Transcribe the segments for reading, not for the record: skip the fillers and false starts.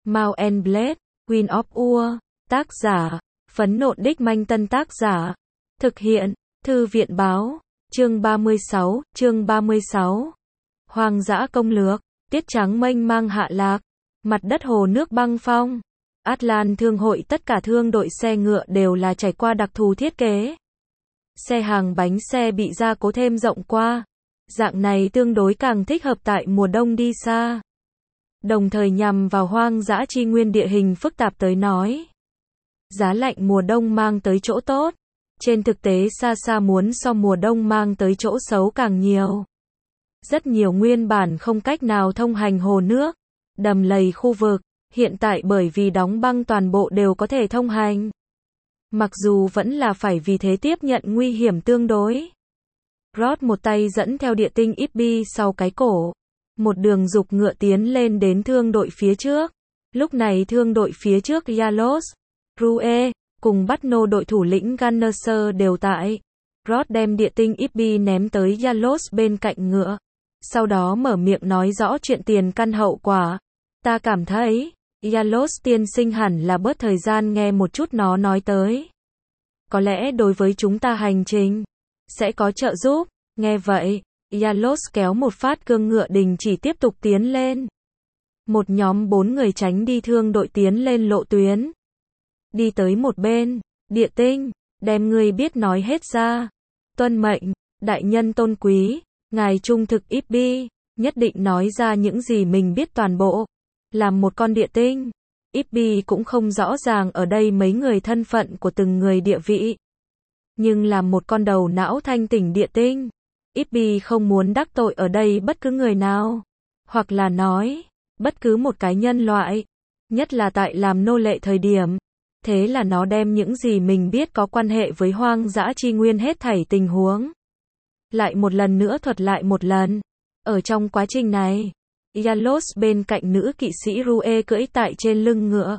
Mount and Blade, Queen of Ur, tác giả, Phấn Nộn Đích Manh Tân tác giả, thực hiện, Thư viện báo, chương 36, Hoang dã công lược, tiết trắng mênh mang hạ lạc, mặt đất hồ nước băng phong, Atlan thương hội tất cả thương đội xe ngựa đều là trải qua đặc thù thiết kế. Xe hàng bánh xe bị gia cố thêm rộng qua, dạng này tương đối càng thích hợp tại mùa đông đi xa. Đồng thời nhằm vào hoang dã chi nguyên địa hình phức tạp tới nói. Giá lạnh mùa đông mang tới chỗ tốt, trên thực tế xa xa muốn so mùa đông mang tới chỗ xấu càng nhiều. Rất nhiều nguyên bản không cách nào thông hành hồ nước, đầm lầy khu vực, hiện tại bởi vì đóng băng toàn bộ đều có thể thông hành. Mặc dù vẫn là phải vì thế tiếp nhận nguy hiểm tương đối. Rod một tay dẫn theo địa tinh Ibby sau cái cổ, một đường dục ngựa tiến lên đến thương đội phía trước. Lúc này thương đội phía trước Yalos, Rue, cùng bắt nô đội thủ lĩnh Gunnerser đều tại. Rod đem địa tinh Ibby ném tới Yalos bên cạnh ngựa. Sau đó mở miệng nói rõ chuyện tiền căn hậu quả. Ta cảm thấy, Yalos tiên sinh hẳn là bớt thời gian nghe một chút nó nói tới. Có lẽ đối với chúng ta hành trình sẽ có trợ giúp. Nghe vậy, Yalos kéo một phát cương ngựa đình chỉ tiếp tục tiến lên. Một nhóm 4 người tránh đi thương đội tiến lên lộ tuyến. Đi tới một bên, địa tinh, đem người biết nói hết ra. Tuân mệnh, đại nhân tôn quý, ngài trung thực Ibby, nhất định nói ra những gì mình biết toàn bộ. Làm một con địa tinh, Ibby cũng không rõ ràng ở đây mấy người thân phận của từng người địa vị. Nhưng làm một con đầu não thanh tỉnh địa tinh, Ibby không muốn đắc tội ở đây bất cứ người nào. Hoặc là nói, bất cứ một cái nhân loại. Nhất là tại làm nô lệ thời điểm. Thế là nó đem những gì mình biết có quan hệ với hoang dã chi nguyên hết thảy tình huống. Lại một lần nữa thuật lại một lần. Ở trong quá trình này, Yalos bên cạnh nữ kỵ sĩ Rue cưỡi tại trên lưng ngựa.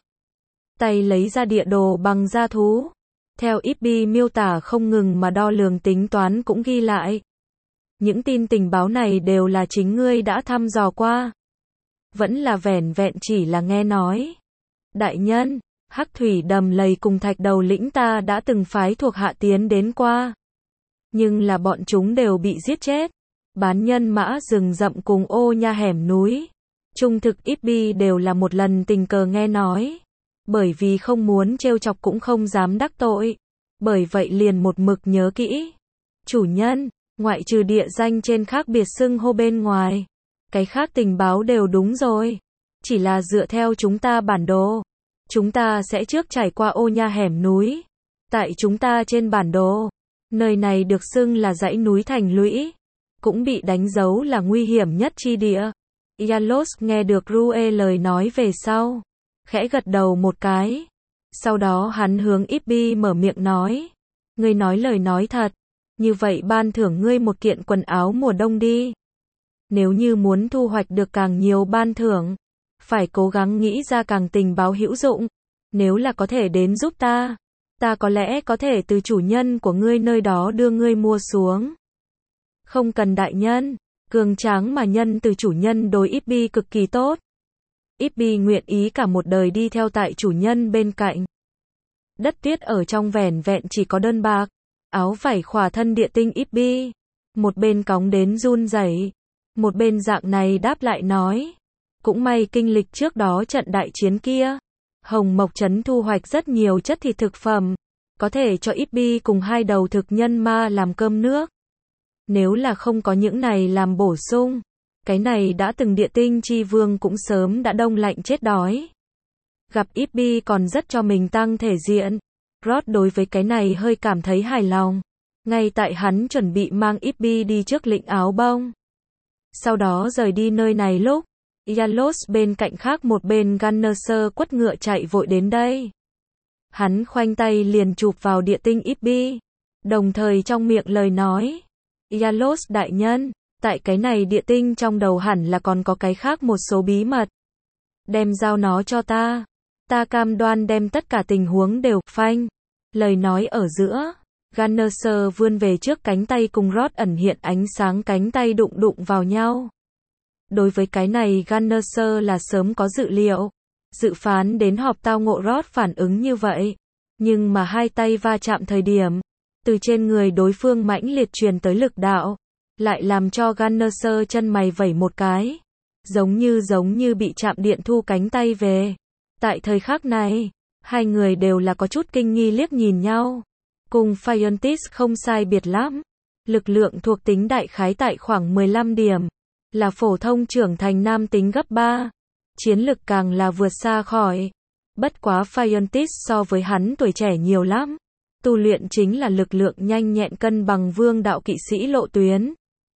Tay lấy ra địa đồ bằng da thú. Theo Ibby miêu tả không ngừng mà đo lường tính toán cũng ghi lại. Những tin tình báo này đều là chính ngươi đã thăm dò qua. Vẫn là vẻn vẹn chỉ là nghe nói. Đại nhân, Hắc thủy đầm lầy cùng thạch đầu lĩnh ta đã từng phái thuộc hạ tiến đến qua. Nhưng là bọn chúng đều bị giết chết. Bán nhân mã rừng rậm cùng ô nha hẻm núi. Trung thực Ibby đều là một lần tình cờ nghe nói. Bởi vì không muốn trêu chọc cũng không dám đắc tội. Bởi vậy liền một mực nhớ kỹ. Chủ nhân, ngoại trừ địa danh trên khác biệt xưng hô bên ngoài. Cái khác tình báo đều đúng rồi. Chỉ là dựa theo chúng ta bản đồ. Chúng ta sẽ trước trải qua ô nha hẻm núi. Tại chúng ta trên bản đồ, nơi này được xưng là dãy núi thành lũy. Cũng bị đánh dấu là nguy hiểm nhất chi địa. Yalos nghe được Rue lời nói về sau. Khẽ gật đầu một cái. Sau đó hắn hướng Ibby mở miệng nói. Ngươi nói lời nói thật. Như vậy ban thưởng ngươi một kiện quần áo mùa đông đi. Nếu như muốn thu hoạch được càng nhiều ban thưởng, phải cố gắng nghĩ ra càng tình báo hữu dụng. Nếu là có thể đến giúp ta, ta có lẽ có thể từ chủ nhân của ngươi nơi đó đưa ngươi mua xuống. Không cần đại nhân, cường tráng mà nhân từ chủ nhân đối Ibby cực kỳ tốt. Ibby nguyện ý cả một đời đi theo tại chủ nhân bên cạnh. Đất tuyết ở trong vẻn vẹn chỉ có đơn bạc, áo vải khỏa thân địa tinh Ibby. Một bên cóng đến run rẩy, một bên dạng này đáp lại nói. Cũng may kinh lịch trước đó trận đại chiến kia. Hồng Mộc Trấn thu hoạch rất nhiều chất thịt thực phẩm. Có thể cho Ibby cùng 2 đầu thực nhân ma làm cơm nước. Nếu là không có những này làm bổ sung, cái này đã từng địa tinh chi vương cũng sớm đã đông lạnh chết đói. Gặp Ibby còn rất cho mình tăng thể diện. Rod đối với cái này hơi cảm thấy hài lòng. Ngay tại hắn chuẩn bị mang Ibby đi trước lĩnh áo bông. Sau đó rời đi nơi này lúc, Yalos bên cạnh khác một bên Gunnerser quất ngựa chạy vội đến đây. Hắn khoanh tay liền chụp vào địa tinh Ibby. Đồng thời trong miệng lời nói. Yalos đại nhân, tại cái này địa tinh trong đầu hẳn là còn có cái khác một số bí mật. Đem giao nó cho ta. Ta cam đoan đem tất cả tình huống đều phanh. Lời nói ở giữa. Gunnerser vươn về trước cánh tay cùng Rod ẩn hiện ánh sáng cánh tay đụng vào nhau. Đối với cái này Gunnerser là sớm có dự liệu. Dự phán đến họp tao ngộ Ross phản ứng như vậy. Nhưng mà hai tay va chạm thời điểm, từ trên người đối phương mãnh liệt truyền tới lực đạo, lại làm cho Gunnar chân mày vẩy một cái. Giống như bị chạm điện thu cánh tay về. Tại thời khắc này, hai người đều là có chút kinh nghi liếc nhìn nhau. Cùng Fiontis không sai biệt lắm. Lực lượng thuộc tính đại khái tại khoảng 15 điểm. Là phổ thông trưởng thành nam tính gấp 3. Chiến lực càng là vượt xa khỏi. Bất quá Fiontis so với hắn tuổi trẻ nhiều lắm. Tu luyện chính là lực lượng nhanh nhẹn cân bằng vương đạo kỵ sĩ lộ tuyến.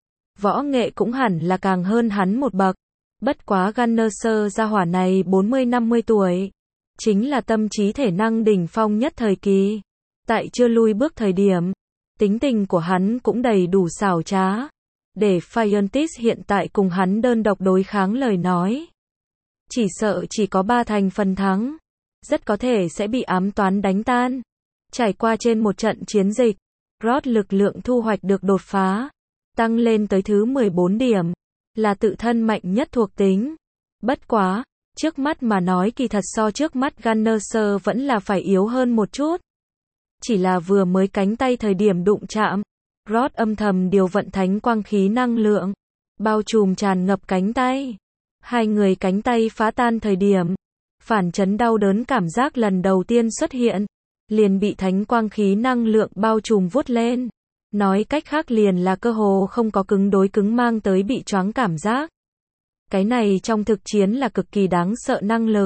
Võ nghệ cũng hẳn là càng hơn hắn một bậc. Bất quá Gunnar gia hỏa này 40-50 tuổi. Chính là tâm trí thể năng đỉnh phong nhất thời kỳ. Tại chưa lui bước thời điểm, tính tình của hắn cũng đầy đủ xảo trá. Để Fiontis hiện tại cùng hắn đơn độc đối kháng lời nói. Chỉ sợ chỉ có 3 thành phần thắng. Rất có thể sẽ bị ám toán đánh tan. Trải qua trên một trận chiến dịch, Ross lực lượng thu hoạch được đột phá. Tăng lên tới thứ 14 điểm. Là tự thân mạnh nhất thuộc tính. Bất quá, trước mắt mà nói kỳ thật so trước mắt Gunnar vẫn là phải yếu hơn một chút. Chỉ là vừa mới cánh tay thời điểm đụng chạm, Ross âm thầm điều vận thánh quang khí năng lượng, bao trùm tràn ngập cánh tay. Hai người cánh tay phá tan thời điểm, phản chấn đau đớn cảm giác lần đầu tiên xuất hiện, liền bị thánh quang khí năng lượng bao trùm vuốt lên. Nói cách khác liền là cơ hồ không có cứng đối cứng mang tới bị choáng cảm giác. Cái này trong thực chiến là cực kỳ đáng sợ năng lực.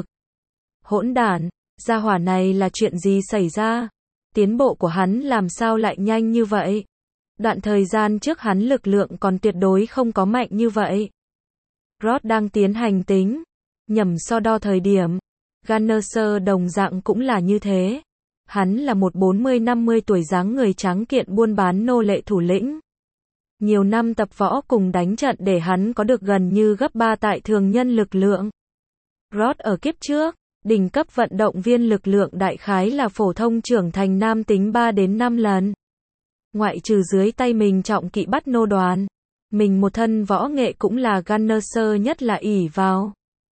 Hỗn đản, gia hỏa này là chuyện gì xảy ra? Tiến bộ của hắn làm sao lại nhanh như vậy? Đoạn thời gian trước hắn lực lượng còn tuyệt đối không có mạnh như vậy. Ross đang tiến hành tính, nhầm so đo thời điểm. Gunnar đồng dạng cũng là như thế. Hắn là một 40-50 tuổi dáng người tráng kiện buôn bán nô lệ thủ lĩnh. Nhiều năm tập võ cùng đánh trận để hắn có được gần như gấp 3 tại thường nhân lực lượng. Ross ở kiếp trước, đỉnh cấp vận động viên lực lượng đại khái là phổ thông trưởng thành nam tính 3 đến 5 lần. Ngoại trừ dưới tay mình trọng kỵ bắt nô đoàn, mình một thân võ nghệ cũng là Gunnar nhất là ỷ vào.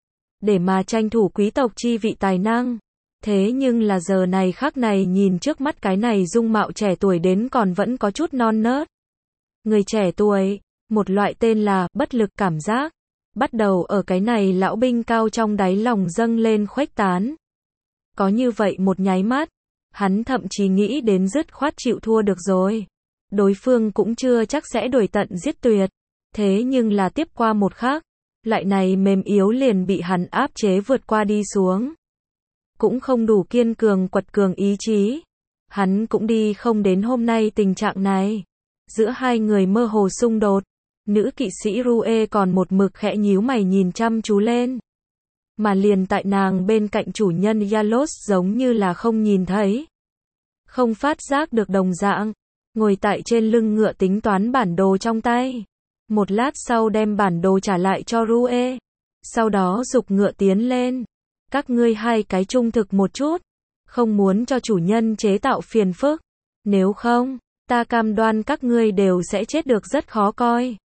Để mà tranh thủ quý tộc chi vị tài năng. Thế nhưng là giờ này khắc này nhìn trước mắt cái này dung mạo trẻ tuổi đến còn vẫn có chút non nớt. Người trẻ tuổi, một loại tên là bất lực cảm giác, bắt đầu ở cái này lão binh cao trong đáy lòng dâng lên khuếch tán. Có như vậy một nháy mắt, hắn thậm chí nghĩ đến dứt khoát chịu thua được rồi. Đối phương cũng chưa chắc sẽ đuổi tận giết tuyệt. Thế nhưng là tiếp qua một khắc, lại này mềm yếu liền bị hắn áp chế vượt qua đi xuống. Cũng không đủ kiên cường quật cường ý chí. Hắn cũng đi không đến hôm nay tình trạng này. Giữa hai người mơ hồ xung đột. Nữ kỵ sĩ Rue còn một mực khẽ nhíu mày nhìn chăm chú lên. Mà liền tại nàng bên cạnh chủ nhân Yalos giống như là không nhìn thấy. Không phát giác được đồng dạng. Ngồi tại trên lưng ngựa tính toán bản đồ trong tay. Một lát sau đem bản đồ trả lại cho Rue. Sau đó giục ngựa tiến lên. Các ngươi hai cái trung thực một chút. Không muốn cho chủ nhân chế tạo phiền phức. Nếu không, ta cam đoan các ngươi đều sẽ chết được rất khó coi.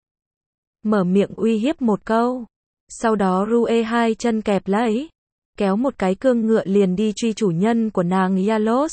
Mở miệng uy hiếp một câu. Sau đó Rue hai chân kẹp lấy. Kéo một cái cương ngựa liền đi truy chủ nhân của nàng Yalos.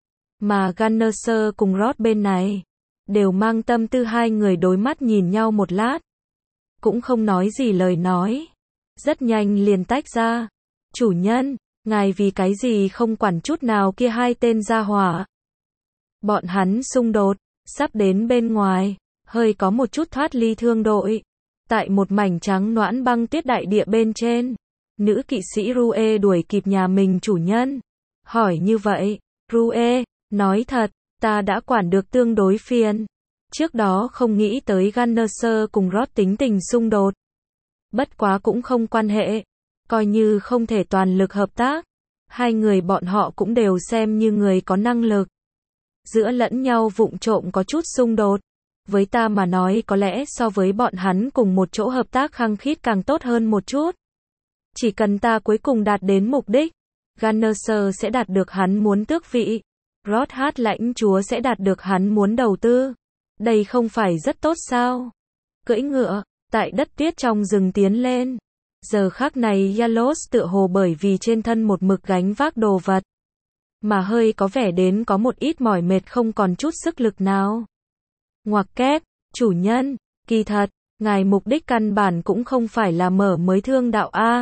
Mà Gunnar cùng Ross bên này. Đều mang tâm tư hai người đối mắt nhìn nhau một lát. Cũng không nói gì lời nói. Rất nhanh liền tách ra. Chủ nhân, ngài vì cái gì không quản chút nào kia hai tên gia hỏa. Bọn hắn xung đột, sắp đến bên ngoài, hơi có một chút thoát ly thương đội. Tại một mảnh trắng noãn băng tuyết đại địa bên trên, nữ kỵ sĩ Rue đuổi kịp nhà mình chủ nhân. Hỏi như vậy, Rue, nói thật, ta đã quản được tương đối phiền. Trước đó không nghĩ tới Gunnar cùng Ross tính tình xung đột. Bất quá cũng không quan hệ. Coi như không thể toàn lực hợp tác. Hai người bọn họ cũng đều xem như người có năng lực. Giữa lẫn nhau vụng trộm có chút xung đột. Với ta mà nói có lẽ so với bọn hắn cùng một chỗ hợp tác khăng khít càng tốt hơn một chút. Chỉ cần ta cuối cùng đạt đến mục đích, Gunnar sẽ đạt được hắn muốn tước vị. Ross hát lãnh chúa sẽ đạt được hắn muốn đầu tư. Đây không phải rất tốt sao? Cưỡi ngựa, tại đất tuyết trong rừng tiến lên. Giờ khắc này Yalos tựa hồ bởi vì trên thân một mực gánh vác đồ vật, mà hơi có vẻ đến có một ít mỏi mệt không còn chút sức lực nào. Ngoặc kép, chủ nhân, kỳ thật, ngài mục đích căn bản cũng không phải là mở mới thương đạo A.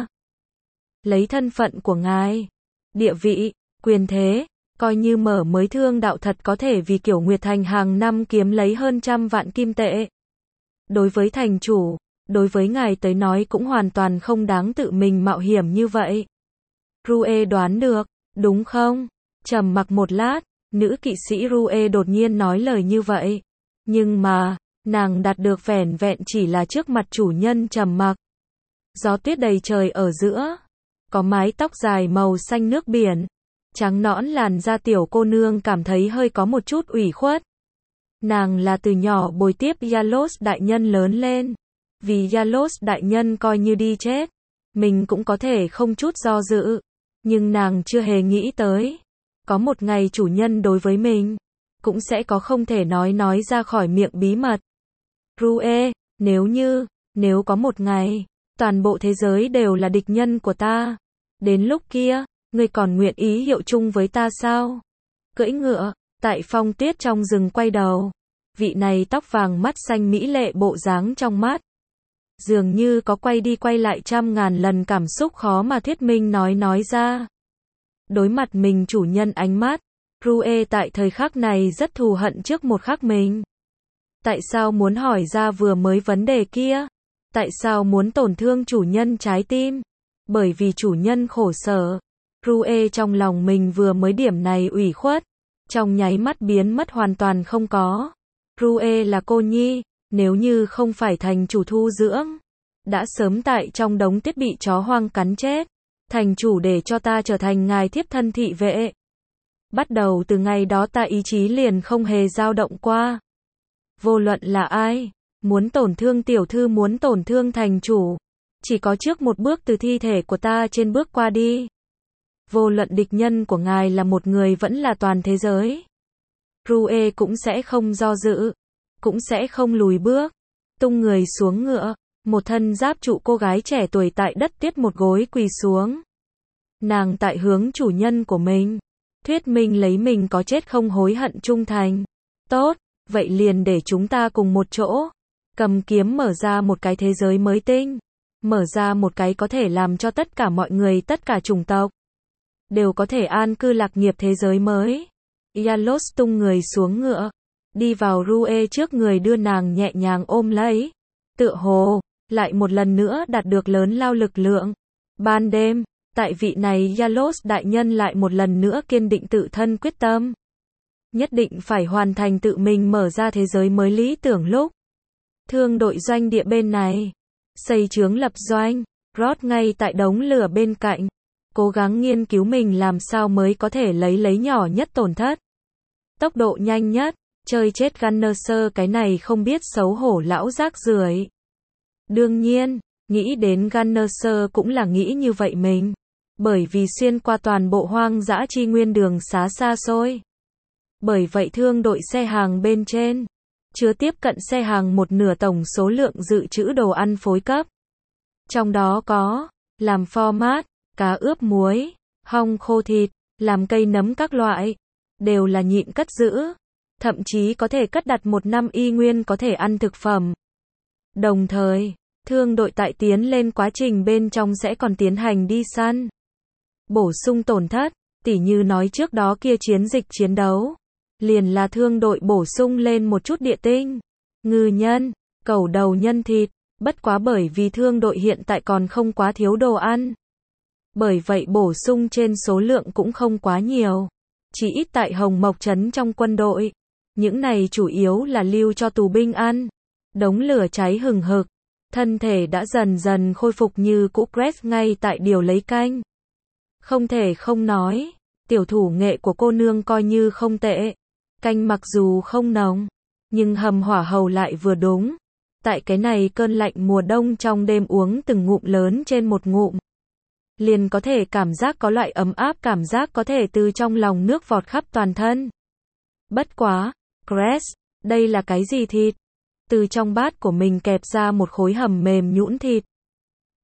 Lấy thân phận của ngài, địa vị, quyền thế, coi như mở mới thương đạo thật có thể vì Kiểu Nguyệt Thành hàng năm kiếm lấy hơn 100 vạn kim tệ. Đối với thành chủ, đối với ngài tới nói cũng hoàn toàn không đáng tự mình mạo hiểm như vậy. Rue đoán được, đúng không? Trầm mặc một lát, nữ kỵ sĩ Rue đột nhiên nói lời như vậy. Nhưng mà, nàng đạt được vẻn vẹn chỉ là trước mặt chủ nhân trầm mặc. Gió tuyết đầy trời ở giữa, có mái tóc dài màu xanh nước biển, trắng nõn làn da tiểu cô nương cảm thấy hơi có một chút ủy khuất. Nàng là từ nhỏ bồi tiếp Yalos đại nhân lớn lên, vì Yalos đại nhân coi như đi chết, mình cũng có thể không chút do dự, nhưng nàng chưa hề nghĩ tới, có một ngày chủ nhân đối với mình, cũng sẽ có không thể nói ra khỏi miệng bí mật. Rue, nếu có một ngày, toàn bộ thế giới đều là địch nhân của ta, đến lúc kia, ngươi còn nguyện ý hiệu chung với ta sao? Cưỡi ngựa, tại phong tuyết trong rừng quay đầu, vị này tóc vàng mắt xanh mỹ lệ bộ dáng trong mắt, dường như có quay đi quay lại 100.000 lần cảm xúc khó mà thuyết minh nói ra. Đối mặt mình chủ nhân ánh mắt, Rue tại thời khắc này rất thù hận trước một khắc mình. Tại sao muốn hỏi ra vừa mới vấn đề kia? Tại sao muốn tổn thương chủ nhân trái tim? Bởi vì chủ nhân khổ sở. Rue trong lòng mình vừa mới điểm này ủy khuất, trong nháy mắt biến mất hoàn toàn không có. Rue là cô nhi, nếu như không phải thành chủ thu dưỡng, đã sớm tại trong đống tiết bị chó hoang cắn chết. Thành chủ để cho ta trở thành ngài thiếp thân thị vệ. Bắt đầu từ ngày đó ta ý chí liền không hề dao động qua. Vô luận là ai, muốn tổn thương tiểu thư muốn tổn thương thành chủ, chỉ có trước một bước từ thi thể của ta trên bước qua đi. Vô luận địch nhân của ngài là một người vẫn là toàn thế giới. Rue cũng sẽ không do dự, cũng sẽ không lùi bước. Tung người xuống ngựa, một thân giáp trụ cô gái trẻ tuổi tại đất tiết một gối quỳ xuống. Nàng tại hướng chủ nhân của mình, thuyết minh lấy mình có chết không hối hận trung thành. Tốt, vậy liền để chúng ta cùng một chỗ, cầm kiếm mở ra một cái thế giới mới tinh, mở ra một cái có thể làm cho tất cả mọi người tất cả chủng tộc đều có thể an cư lạc nghiệp thế giới mới. Yalos tung người xuống ngựa, đi vào Rue trước người đưa nàng nhẹ nhàng ôm lấy, tựa hồ lại một lần nữa đạt được lớn lao lực lượng. Ban đêm, tại vị này Yalos đại nhân lại một lần nữa kiên định tự thân quyết tâm, nhất định phải hoàn thành tự mình mở ra thế giới mới lý tưởng lúc. Thương đội doanh địa bên này, xây trướng lập doanh, Rod ngay tại đống lửa bên cạnh, cố gắng nghiên cứu mình làm sao mới có thể lấy nhỏ nhất tổn thất. Tốc độ nhanh nhất, chơi chết Gunnerser cái này không biết xấu hổ lão rác rưởi. Đương nhiên, nghĩ đến Gunnerser cũng là nghĩ như vậy mình, bởi vì xuyên qua toàn bộ hoang dã chi nguyên đường xá xa xôi. Bởi vậy thương đội xe hàng bên trên, chứa tiếp cận xe hàng một nửa tổng số lượng dự trữ đồ ăn phối cấp. Trong đó có, làm format, cá ướp muối, hong khô thịt, làm cây nấm các loại, đều là nhịn cất giữ, thậm chí có thể cất đặt 1 năm y nguyên có thể ăn thực phẩm. Đồng thời, thương đội tại tiến lên quá trình bên trong sẽ còn tiến hành đi săn, bổ sung tổn thất, tỉ như nói trước đó kia chiến dịch chiến đấu, liền là thương đội bổ sung lên một chút địa tinh, ngư nhân, cẩu đầu nhân thịt, bất quá bởi vì thương đội hiện tại còn không quá thiếu đồ ăn. Bởi vậy bổ sung trên số lượng cũng không quá nhiều, chỉ ít tại Hồng Mộc Trấn trong quân đội. Những này chủ yếu là lưu cho tù binh ăn. Đống lửa cháy hừng hực, thân thể đã dần dần khôi phục như cũ. Crest ngay tại điều lấy canh. Không thể không nói, tiểu thủ nghệ của cô nương coi như không tệ. Canh mặc dù không nồng, nhưng hầm hỏa hầu lại vừa đúng. Tại cái này cơn lạnh mùa đông trong đêm uống từng ngụm lớn trên một ngụm, liền có thể cảm giác có loại ấm áp, cảm giác có thể từ trong lòng nước vọt khắp toàn thân. Bất quá, Crest, đây là cái gì thịt? Từ trong bát của mình kẹp ra một khối hầm mềm nhũn thịt.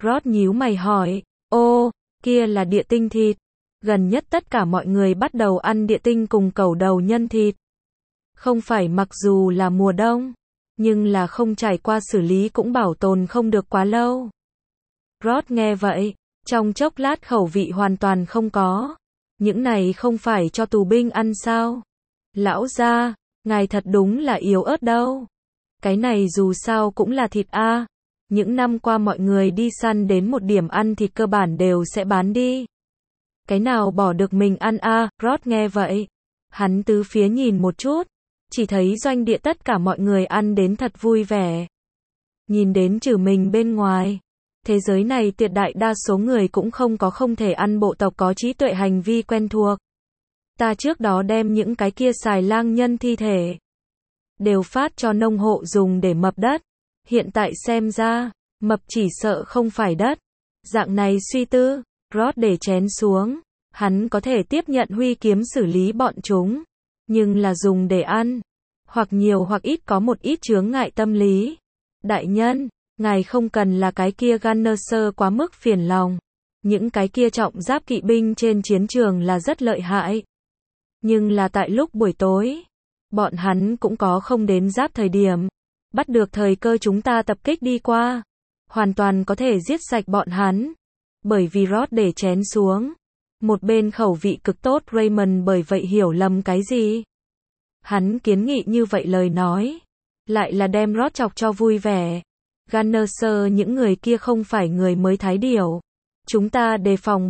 Rod nhíu mày hỏi, ô, kia là địa tinh thịt. Gần nhất tất cả mọi người bắt đầu ăn địa tinh cùng cẩu đầu nhân thịt. Không phải mặc dù là mùa đông, nhưng là không trải qua xử lý cũng bảo tồn không được quá lâu. Rod nghe vậy, trong chốc lát khẩu vị hoàn toàn không có. Những này không phải cho tù binh ăn sao? Lão gia, ngài thật đúng là yếu ớt đâu. Cái này dù sao cũng là thịt a. Những năm qua mọi người đi săn đến một điểm ăn thịt cơ bản đều sẽ bán đi. Cái nào bỏ được mình ăn a? Rod nghe vậy, hắn tứ phía nhìn một chút, chỉ thấy doanh địa tất cả mọi người ăn đến thật vui vẻ. Nhìn đến trừ mình bên ngoài, thế giới này tuyệt đại đa số người cũng không thể ăn bộ tộc có trí tuệ hành vi quen thuộc. Ta trước đó đem những cái kia xài lang nhân thi thể đều phát cho nông hộ dùng để mập đất. Hiện tại xem ra, mập chỉ sợ không phải đất. Dạng này suy tư, Rod để chén xuống, hắn có thể tiếp nhận Huy kiếm xử lý bọn chúng, nhưng là dùng để ăn, hoặc nhiều hoặc ít có một ít chướng ngại tâm lý. Đại nhân, ngài không cần là cái kia Gunner quá mức phiền lòng. Những cái kia trọng giáp kỵ binh trên chiến trường là rất lợi hại. Nhưng là tại lúc buổi tối, bọn hắn cũng có không đến giáp thời điểm. Bắt được thời cơ chúng ta tập kích đi qua, hoàn toàn có thể giết sạch bọn hắn. Bởi vì Rod để chén xuống, một bên khẩu vị cực tốt Raymond bởi vậy hiểu lầm cái gì. Hắn kiến nghị như vậy lời nói, lại là đem Rod chọc cho vui vẻ. Gunner những người kia không phải người mới thái điểu. Chúng ta đề phòng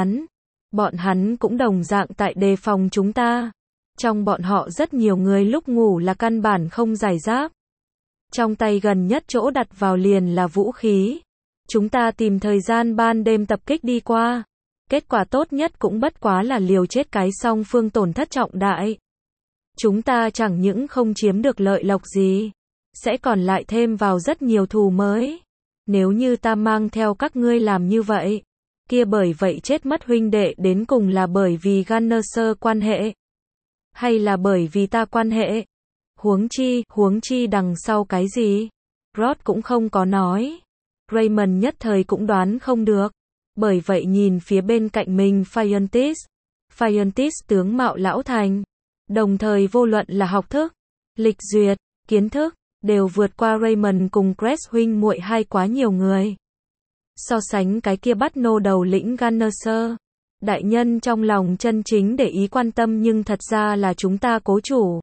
bọn hắn cũng đồng dạng tại đề phòng chúng ta. Trong bọn họ rất nhiều người lúc ngủ là căn bản không giải giáp. Trong tay gần nhất chỗ đặt vào liền là vũ khí. Chúng ta tìm thời gian ban đêm tập kích đi qua. Kết quả tốt nhất cũng bất quá là liều chết cái song phương tổn thất trọng đại. Chúng ta chẳng những không chiếm được lợi lộc gì, sẽ còn lại thêm vào rất nhiều thù mới. Nếu như ta mang theo các ngươi làm như vậy, kia bởi vậy chết mất huynh đệ đến cùng là bởi vì Gunner quan hệ, hay là bởi vì ta quan hệ? Huống chi đằng sau cái gì? Rod cũng không có nói. Raymond nhất thời cũng đoán không được. Bởi vậy nhìn phía bên cạnh mình Phiontis tướng mạo lão thành. Đồng thời vô luận là học thức, lịch duyệt, kiến thức, đều vượt qua Raymond cùng Cress huynh muội hai quá nhiều người. So sánh cái kia bắt nô đầu lĩnh Gunner, đại nhân trong lòng chân chính để ý quan tâm nhưng thật ra là chúng ta cố chủ.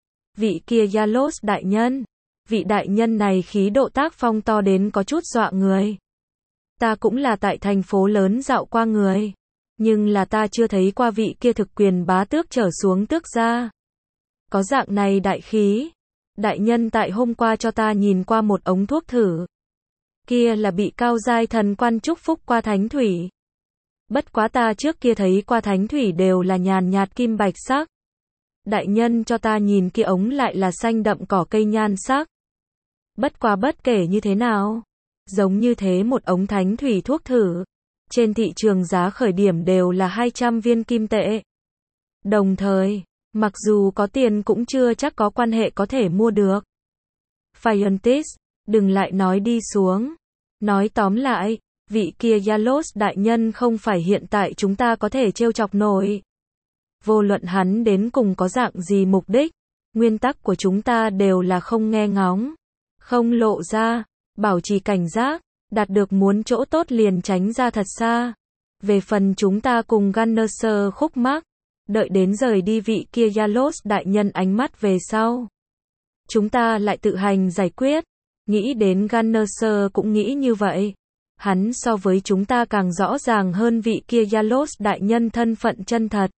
Vị kia Yalos đại nhân, vị đại nhân này khí độ tác phong to đến có chút dọa người. Ta cũng là tại thành phố lớn dạo qua người, nhưng là ta chưa thấy qua vị kia thực quyền bá tước trở xuống tước gia. Có dạng này đại khí. Đại nhân tại hôm qua cho ta nhìn qua một ống thuốc thử. Kia là bị cao giai thần quan chúc phúc qua thánh thủy. Bất quá ta trước kia thấy qua thánh thủy đều là nhàn nhạt kim bạch sắc. Đại nhân cho ta nhìn kia ống lại là xanh đậm cỏ cây nhan sắc. Bất quá bất kể như thế nào, giống như thế một ống thánh thủy thuốc thử, trên thị trường giá khởi điểm đều là 200 viên kim tệ. Đồng thời, mặc dù có tiền cũng chưa chắc có quan hệ có thể mua được. Phiontis, đừng lại nói đi xuống. Nói tóm lại, vị kia Yalos đại nhân không phải hiện tại chúng ta có thể trêu chọc nổi. Vô luận hắn đến cùng có dạng gì mục đích, nguyên tắc của chúng ta đều là không nghe ngóng, không lộ ra, bảo trì cảnh giác, đạt được muốn chỗ tốt liền tránh ra thật xa. Về phần chúng ta cùng Gunner khúc mắc, đợi đến rời đi vị kia Yalos đại nhân ánh mắt về sau, chúng ta lại tự hành giải quyết. Nghĩ đến Gunner cũng nghĩ như vậy. Hắn so với chúng ta càng rõ ràng hơn vị kia Yalos đại nhân thân phận chân thật.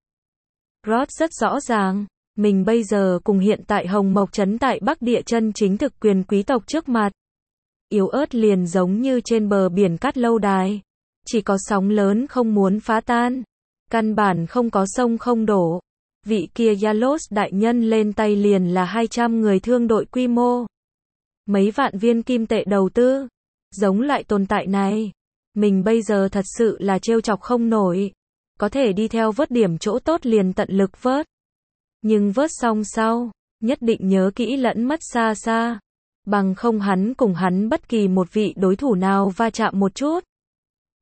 Rod rất rõ ràng, mình bây giờ cùng hiện tại Hồng Mộc trấn tại Bắc Địa chân chính thực quyền quý tộc trước mặt. Yếu ớt liền giống như trên bờ biển cát lâu đài. Chỉ có sóng lớn không muốn phá tan. Căn bản không có sông không đổ. Vị kia Yalos đại nhân lên tay liền là 200 người thương đội quy mô. Mấy vạn viên kim tệ đầu tư. Giống loại tồn tại này, mình bây giờ thật sự là trêu chọc không nổi. Có thể đi theo vớt điểm chỗ tốt liền tận lực vớt. Nhưng vớt xong sau, nhất định nhớ kỹ lẫn mất xa xa. Bằng không hắn cùng hắn bất kỳ một vị đối thủ nào va chạm một chút,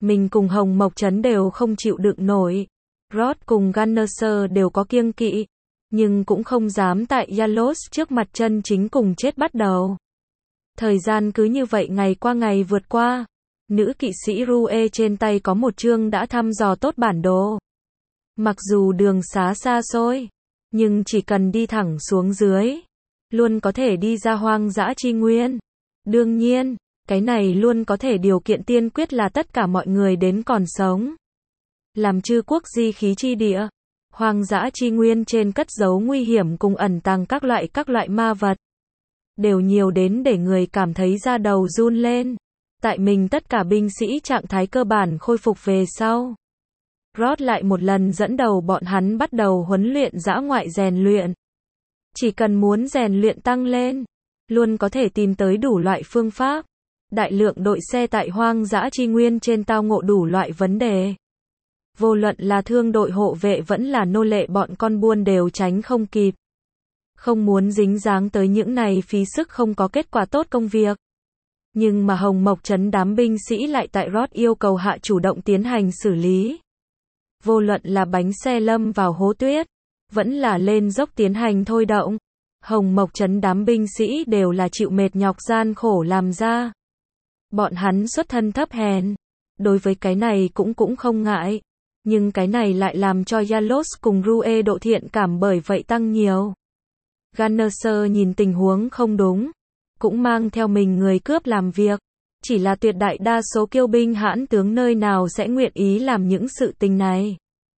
Mình cùng Hồng Mộc Trấn đều không chịu đựng nổi. Rodd cùng Gunnarsson đều có kiêng kỵ, nhưng cũng không dám tại Yalos trước mặt chân chính cùng chết bắt đầu. Thời gian cứ như vậy ngày qua ngày vượt qua. Nữ kỵ sĩ Rue trên tay có một chương đã thăm dò tốt bản đồ. Mặc dù đường xá xa xôi, nhưng chỉ cần đi thẳng xuống dưới, luôn có thể đi ra hoang dã chi nguyên. Đương nhiên, cái này luôn có thể điều kiện tiên quyết là tất cả mọi người đến còn sống. Làm chư quốc di khí chi địa, hoang dã chi nguyên trên cất giấu nguy hiểm cùng ẩn tàng các loại ma vật. Đều nhiều đến để người cảm thấy da đầu run lên. Tại mình tất cả binh sĩ trạng thái cơ bản khôi phục về sau. Rodd lại một lần dẫn đầu bọn hắn bắt đầu huấn luyện dã ngoại rèn luyện. Chỉ cần muốn rèn luyện tăng lên, luôn có thể tìm tới đủ loại phương pháp. Đại lượng đội xe tại hoang dã chi nguyên trên tao ngộ đủ loại vấn đề. Vô luận là thương đội hộ vệ vẫn là nô lệ bọn con buôn đều tránh không kịp. Không muốn dính dáng tới những này phí sức không có kết quả tốt công việc. Nhưng mà Hồng Mộc Trấn đám binh sĩ lại tại Rodd yêu cầu hạ chủ động tiến hành xử lý. Vô luận là bánh xe lâm vào hố tuyết, vẫn là lên dốc tiến hành thôi động. Hồng Mộc Trấn đám binh sĩ đều là chịu mệt nhọc gian khổ làm ra. Bọn hắn xuất thân thấp hèn. Đối với cái này cũng không ngại. Nhưng cái này lại làm cho Yalos cùng Rue độ thiện cảm bởi vậy tăng nhiều. Gunnarsson nhìn tình huống không đúng, cũng mang theo mình người cướp làm việc. Chỉ là tuyệt đại đa số kiêu binh hãn tướng nơi nào sẽ nguyện ý làm những sự tình này.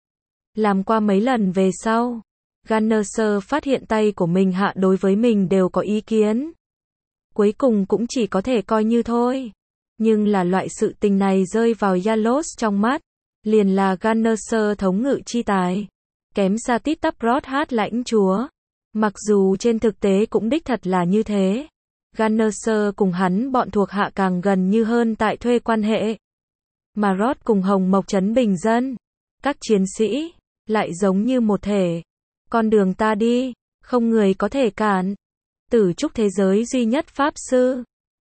Làm qua mấy lần về sau, Gunnarsson phát hiện tay của mình hạ đối với mình đều có ý kiến. Cuối cùng cũng chỉ có thể coi như thôi. Nhưng là loại sự tình này rơi vào Yalos trong mắt, liền là Gunnarsson thống ngự chi tài. Kém xa tít tắp Rodd hát lãnh chúa. Mặc dù trên thực tế cũng đích thật là như thế. Gunnarsson cùng hắn bọn thuộc hạ càng gần như hơn tại thuê quan hệ. Mà Rodd cùng Hồng Mộc Trấn bình dân, các chiến sĩ, lại giống như một thể. Con đường ta đi, không người có thể cản. Tử trúc thế giới duy nhất pháp sư.